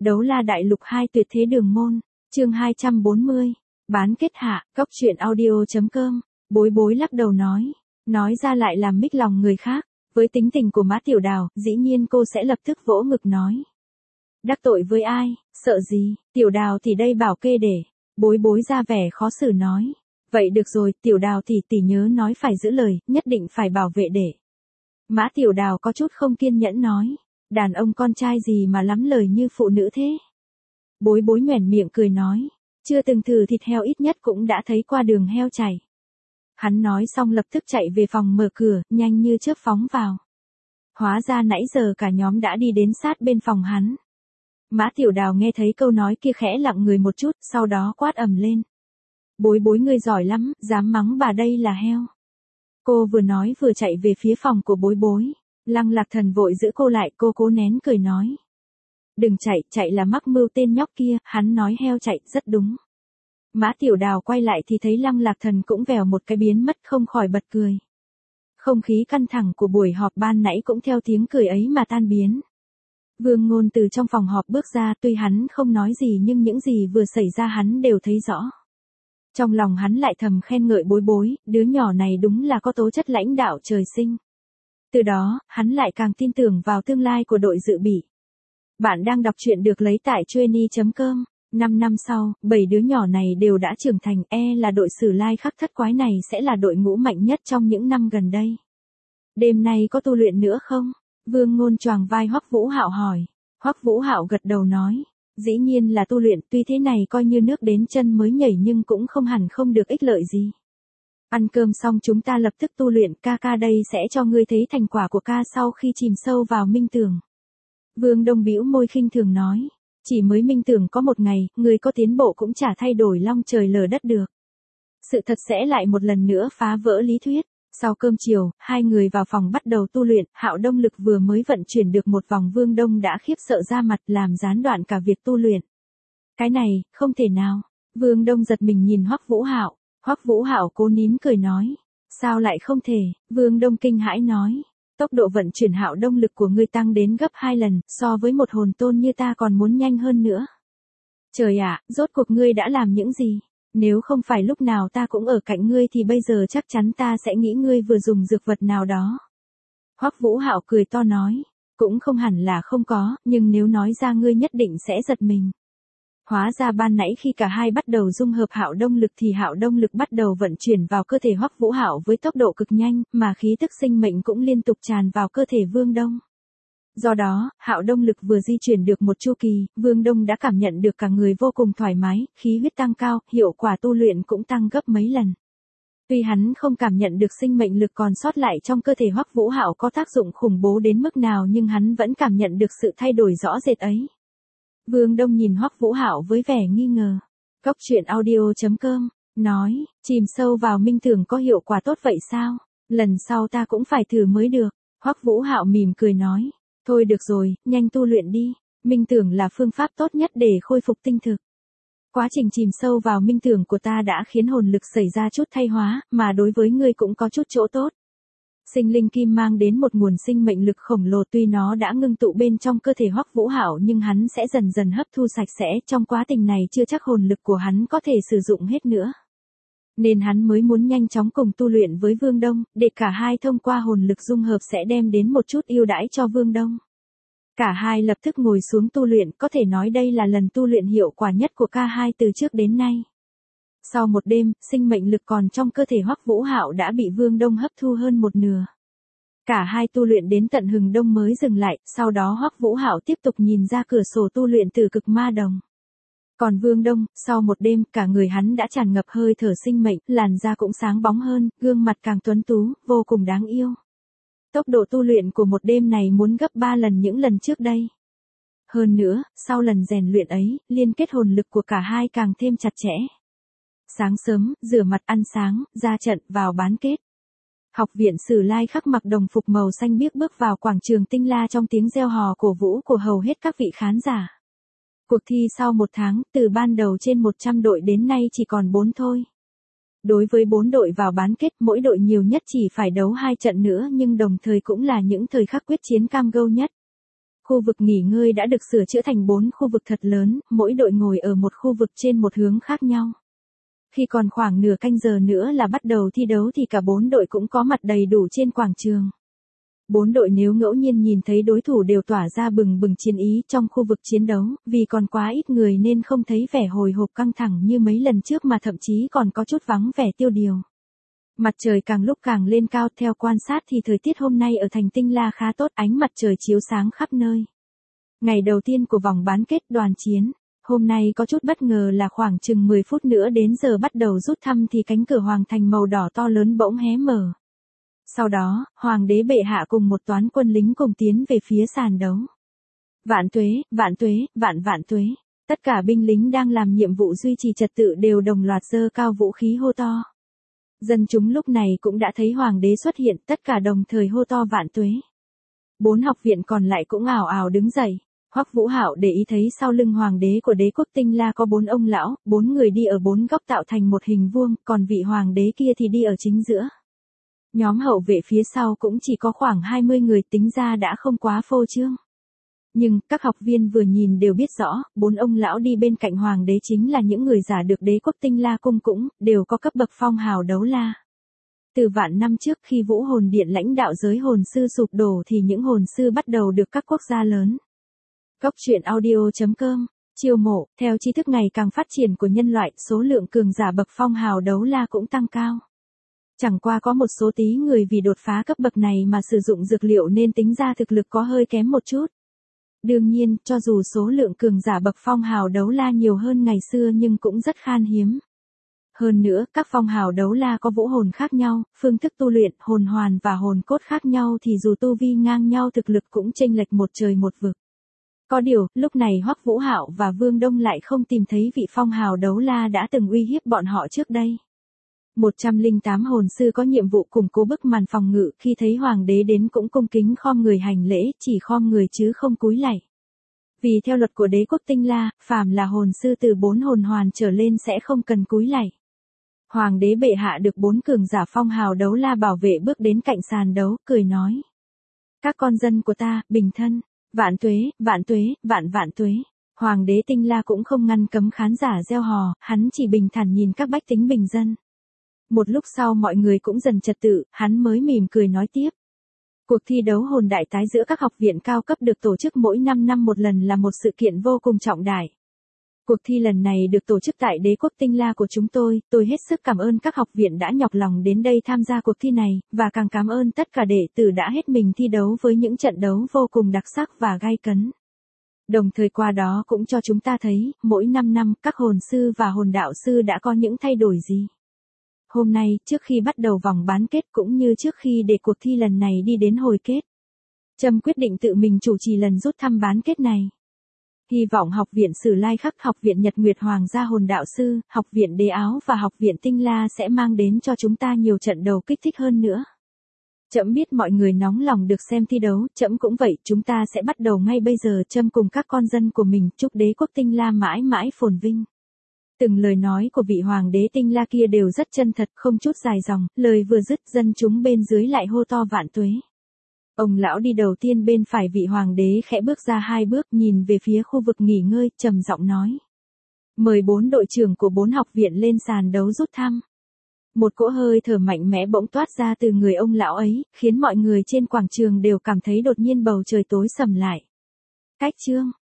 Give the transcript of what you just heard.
Đấu la đại lục 2 tuyệt thế đường môn, chương 240, bán kết hạ, góc truyện audio.com, bối bối lắc đầu nói ra lại làm mích lòng người khác, với tính tình của Mã Tiểu Đào, dĩ nhiên cô sẽ lập tức vỗ ngực nói. Đắc tội với ai, sợ gì, Tiểu Đào thì đây bảo kê để, bối bối ra vẻ khó xử nói. Vậy được rồi, Tiểu Đào tỷ nhớ nói phải giữ lời, nhất định phải bảo vệ để. Mã Tiểu Đào có chút không kiên nhẫn nói. Đàn ông con trai gì mà lắm lời như phụ nữ thế? Bối bối nhoẻn miệng cười nói. Chưa từng thử thịt heo ít nhất cũng đã thấy qua đường heo chảy. Hắn nói xong lập tức chạy về phòng mở cửa, nhanh như chớp phóng vào. Hóa ra nãy giờ cả nhóm đã đi đến sát bên phòng hắn. Mã Tiểu Đào nghe thấy câu nói kia khẽ lặng người một chút, sau đó quát ầm lên. Bối bối ngươi giỏi lắm, dám mắng bà đây là heo. Cô vừa nói vừa chạy về phía phòng của bối bối. Lăng Lạc Thần vội giữ cô lại, cô cố nén cười nói. Đừng chạy là mắc mưu tên nhóc kia, hắn nói heo chạy, rất đúng. Mã Tiểu Đào quay lại thì thấy Lăng Lạc Thần cũng vèo một cái biến mất không khỏi bật cười. Không khí căng thẳng của buổi họp ban nãy cũng theo tiếng cười ấy mà tan biến. Vương Ngôn từ trong phòng họp bước ra, tuy hắn không nói gì nhưng những gì vừa xảy ra hắn đều thấy rõ. Trong lòng hắn lại thầm khen ngợi bối bối, đứa nhỏ này đúng là có tố chất lãnh đạo trời sinh. Từ đó, hắn lại càng tin tưởng vào tương lai của đội dự bị. Bạn đang đọc truyện được lấy tại Chueny.com. 5 năm sau, 7 đứa nhỏ này đều đã trưởng thành, là đội Sử Lai Khắc Thất Quái này sẽ là đội ngũ mạnh nhất trong những năm gần đây. Đêm nay có tu luyện nữa không? Vương Ngôn choàng vai Hoắc Vũ Hạo hỏi. Hoắc Vũ Hạo gật đầu nói. Dĩ nhiên là tu luyện, tuy thế này coi như nước đến chân mới nhảy nhưng cũng không hẳn không được ích lợi gì. Ăn cơm xong chúng ta lập tức tu luyện, ca đây sẽ cho ngươi thấy thành quả của ca sau khi chìm sâu vào minh tưởng. Vương Đông bĩu môi khinh thường nói, chỉ mới minh tưởng có một ngày, ngươi có tiến bộ cũng chả thay đổi long trời lở đất được. Sự thật sẽ lại một lần nữa phá vỡ lý thuyết. Sau cơm chiều, hai người vào phòng bắt đầu tu luyện, Hạo Đông Lực vừa mới vận chuyển được một vòng Vương Đông đã khiếp sợ ra mặt làm gián đoạn cả việc tu luyện. Cái này, không thể nào. Vương Đông giật mình nhìn Hoắc Vũ Hạo. Hoắc Vũ Hạo cố nín cười nói. Sao lại không thể? Vương Đông kinh hãi nói. Tốc độ vận chuyển Hạo Đông Lực của ngươi tăng đến gấp 2 lần, so với một hồn tôn như ta còn muốn nhanh hơn nữa. Trời ạ, rốt cuộc ngươi đã làm những gì? Nếu không phải lúc nào ta cũng ở cạnh ngươi thì bây giờ chắc chắn ta sẽ nghĩ ngươi vừa dùng dược vật nào đó. Hoắc Vũ Hạo cười to nói. Cũng không hẳn là không có, nhưng nếu nói ra ngươi nhất định sẽ giật mình. Hóa ra ban nãy khi cả hai bắt đầu dung hợp Hạo Đông Lực thì Hạo Đông Lực bắt đầu vận chuyển vào cơ thể Hoắc Vũ Hạo với tốc độ cực nhanh, mà khí tức sinh mệnh cũng liên tục tràn vào cơ thể Vương Đông. Do đó, Hạo Đông Lực vừa di chuyển được một chu kỳ, Vương Đông đã cảm nhận được cả người vô cùng thoải mái, khí huyết tăng cao, hiệu quả tu luyện cũng tăng gấp mấy lần. Tuy hắn không cảm nhận được sinh mệnh lực còn sót lại trong cơ thể Hoắc Vũ Hạo có tác dụng khủng bố đến mức nào nhưng hắn vẫn cảm nhận được sự thay đổi rõ rệt ấy. Vương Đông nhìn Hoắc Vũ Hạo với vẻ nghi ngờ. Góc truyện audio.com, nói, chìm sâu vào minh tưởng có hiệu quả tốt vậy sao? Lần sau ta cũng phải thử mới được. Hoắc Vũ Hạo mỉm cười nói. Thôi được rồi, nhanh tu luyện đi. Minh tưởng là phương pháp tốt nhất để khôi phục tinh thực. Quá trình chìm sâu vào minh tưởng của ta đã khiến hồn lực xảy ra chút thay hóa, mà đối với ngươi cũng có chút chỗ tốt. Sinh linh kim mang đến một nguồn sinh mệnh lực khổng lồ, tuy nó đã ngưng tụ bên trong cơ thể Hoắc Vũ Hạo nhưng hắn sẽ dần dần hấp thu sạch sẽ, trong quá trình này chưa chắc hồn lực của hắn có thể sử dụng hết nữa. Nên hắn mới muốn nhanh chóng cùng tu luyện với Vương Đông, để cả hai thông qua hồn lực dung hợp sẽ đem đến một chút ưu đãi cho Vương Đông. Cả hai lập tức ngồi xuống tu luyện, có thể nói đây là lần tu luyện hiệu quả nhất của cả hai từ trước đến nay. Sau một đêm, sinh mệnh lực còn trong cơ thể Hoắc Vũ Hạo đã bị Vương Đông hấp thu hơn một nửa. Cả hai tu luyện đến tận hừng đông mới dừng lại, sau đó Hoắc Vũ Hạo tiếp tục nhìn ra cửa sổ tu luyện từ cực ma đồng. Còn Vương Đông, sau một đêm, cả người hắn đã tràn ngập hơi thở sinh mệnh, làn da cũng sáng bóng hơn, gương mặt càng tuấn tú, vô cùng đáng yêu. Tốc độ tu luyện của một đêm này muốn gấp 3 lần những lần trước đây. Hơn nữa, sau lần rèn luyện ấy, liên kết hồn lực của cả hai càng thêm chặt chẽ. Sáng sớm, rửa mặt ăn sáng, ra trận, vào bán kết. Học viện Sử Lai Khắc mặc đồng phục màu xanh biếc bước vào quảng trường Tinh La trong tiếng reo hò cổ vũ của hầu hết các vị khán giả. Cuộc thi sau một tháng, từ ban đầu trên 100 đội đến nay chỉ còn 4 thôi. Đối với 4 đội vào bán kết, mỗi đội nhiều nhất chỉ phải đấu 2 trận nữa nhưng đồng thời cũng là những thời khắc quyết chiến cam go nhất. Khu vực nghỉ ngơi đã được sửa chữa thành 4 khu vực thật lớn, mỗi đội ngồi ở một khu vực trên một hướng khác nhau. Khi còn khoảng nửa canh giờ nữa là bắt đầu thi đấu thì cả 4 đội cũng có mặt đầy đủ trên quảng trường. 4 đội nếu ngẫu nhiên nhìn thấy đối thủ đều tỏa ra bừng bừng chiến ý trong khu vực chiến đấu, vì còn quá ít người nên không thấy vẻ hồi hộp căng thẳng như mấy lần trước mà thậm chí còn có chút vắng vẻ tiêu điều. Mặt trời càng lúc càng lên cao, theo quan sát thì thời tiết hôm nay ở thành Tinh La khá tốt, ánh mặt trời chiếu sáng khắp nơi. Ngày đầu tiên của vòng bán kết đoàn chiến, hôm nay có chút bất ngờ là khoảng chừng 10 phút nữa đến giờ bắt đầu rút thăm thì cánh cửa hoàng thành màu đỏ to lớn bỗng hé mở. Sau đó, hoàng đế bệ hạ cùng một toán quân lính cùng tiến về phía sàn đấu. Vạn tuế, vạn tuế, vạn vạn tuế. Tất cả binh lính đang làm nhiệm vụ duy trì trật tự đều đồng loạt giơ cao vũ khí hô to. Dân chúng lúc này cũng đã thấy hoàng đế xuất hiện, tất cả đồng thời hô to vạn tuế. 4 học viện còn lại cũng ào ào đứng dậy. Hoắc Vũ Hạo để ý thấy sau lưng hoàng đế của đế quốc Tinh La có 4 ông lão, 4 người đi ở 4 góc tạo thành một hình vuông, còn vị hoàng đế kia thì đi ở chính giữa. Nhóm hậu vệ phía sau cũng chỉ có khoảng 20 người, tính ra đã không quá phô trương. Nhưng, các học viên vừa nhìn đều biết rõ, 4 ông lão đi bên cạnh hoàng đế chính là những người giả được đế quốc Tinh La cung cũng, đều có cấp bậc phong hào đấu la. Từ vạn năm trước khi Vũ Hồn Điện lãnh đạo giới hồn sư sụp đổ thì những hồn sư bắt đầu được các quốc gia lớn. Góc truyện audio.com, chiêu mộ, theo tri thức ngày càng phát triển của nhân loại, số lượng cường giả bậc phong hào đấu la cũng tăng cao. Chẳng qua có một số tí người vì đột phá cấp bậc này mà sử dụng dược liệu nên tính ra thực lực có hơi kém một chút. Đương nhiên, cho dù số lượng cường giả bậc phong hào đấu la nhiều hơn ngày xưa nhưng cũng rất khan hiếm. Hơn nữa, các phong hào đấu la có vũ hồn khác nhau, phương thức tu luyện, hồn hoàn và hồn cốt khác nhau thì dù tu vi ngang nhau thực lực cũng chênh lệch một trời một vực. Có điều, lúc này Hoắc Vũ Hạo và Vương Đông lại không tìm thấy vị phong hào đấu la đã từng uy hiếp bọn họ trước đây. 108 hồn sư có nhiệm vụ củng cố bức màn phòng ngự, khi thấy hoàng đế đến cũng cung kính khom người hành lễ, chỉ khom người chứ không cúi lạy. Vì theo luật của đế quốc Tinh La, phàm là hồn sư từ 4 hồn hoàn trở lên sẽ không cần cúi lạy. Hoàng đế bệ hạ được 4 cường giả phong hào đấu la bảo vệ bước đến cạnh sàn đấu, cười nói: "Các con dân của ta, bình thân, vạn tuế, vạn tuế, vạn vạn tuế." Hoàng đế Tinh La cũng không ngăn cấm khán giả reo hò, hắn chỉ bình thản nhìn các bách tính bình dân. Một lúc sau mọi người cũng dần trật tự, hắn mới mỉm cười nói tiếp. Cuộc thi đấu hồn đại tái giữa các học viện cao cấp được tổ chức mỗi 5 năm một lần là một sự kiện vô cùng trọng đại. Cuộc thi lần này được tổ chức tại đế quốc Tinh La của chúng tôi hết sức cảm ơn các học viện đã nhọc lòng đến đây tham gia cuộc thi này, và càng cảm ơn tất cả đệ tử đã hết mình thi đấu với những trận đấu vô cùng đặc sắc và gay cấn. Đồng thời qua đó cũng cho chúng ta thấy, mỗi 5 năm các hồn sư và hồn đạo sư đã có những thay đổi gì. Hôm nay, trước khi bắt đầu vòng bán kết cũng như trước khi để cuộc thi lần này đi đến hồi kết, Trâm quyết định tự mình chủ trì lần rút thăm bán kết này. Hy vọng học viện Sử Lai Khắc, học viện Nhật Nguyệt Hoàng gia hồn đạo sư, học viện Đế Áo và học viện Tinh La sẽ mang đến cho chúng ta nhiều trận đấu kích thích hơn nữa. Trẫm biết mọi người nóng lòng được xem thi đấu, trẫm cũng vậy, chúng ta sẽ bắt đầu ngay bây giờ. Trâm cùng các con dân của mình chúc đế quốc Tinh La mãi mãi phồn vinh. Từng lời nói của vị hoàng đế Tinh La kia đều rất chân thật, không chút dài dòng, lời vừa dứt dân chúng bên dưới lại hô to vạn tuế. Ông lão đi đầu tiên bên phải vị hoàng đế khẽ bước ra 2 bước, nhìn về phía khu vực nghỉ ngơi, trầm giọng nói: "Mời 4 đội trưởng của 4 học viện lên sàn đấu rút thăm." Một cỗ hơi thở mạnh mẽ bỗng toát ra từ người ông lão ấy, khiến mọi người trên quảng trường đều cảm thấy đột nhiên bầu trời tối sầm lại. Cách chương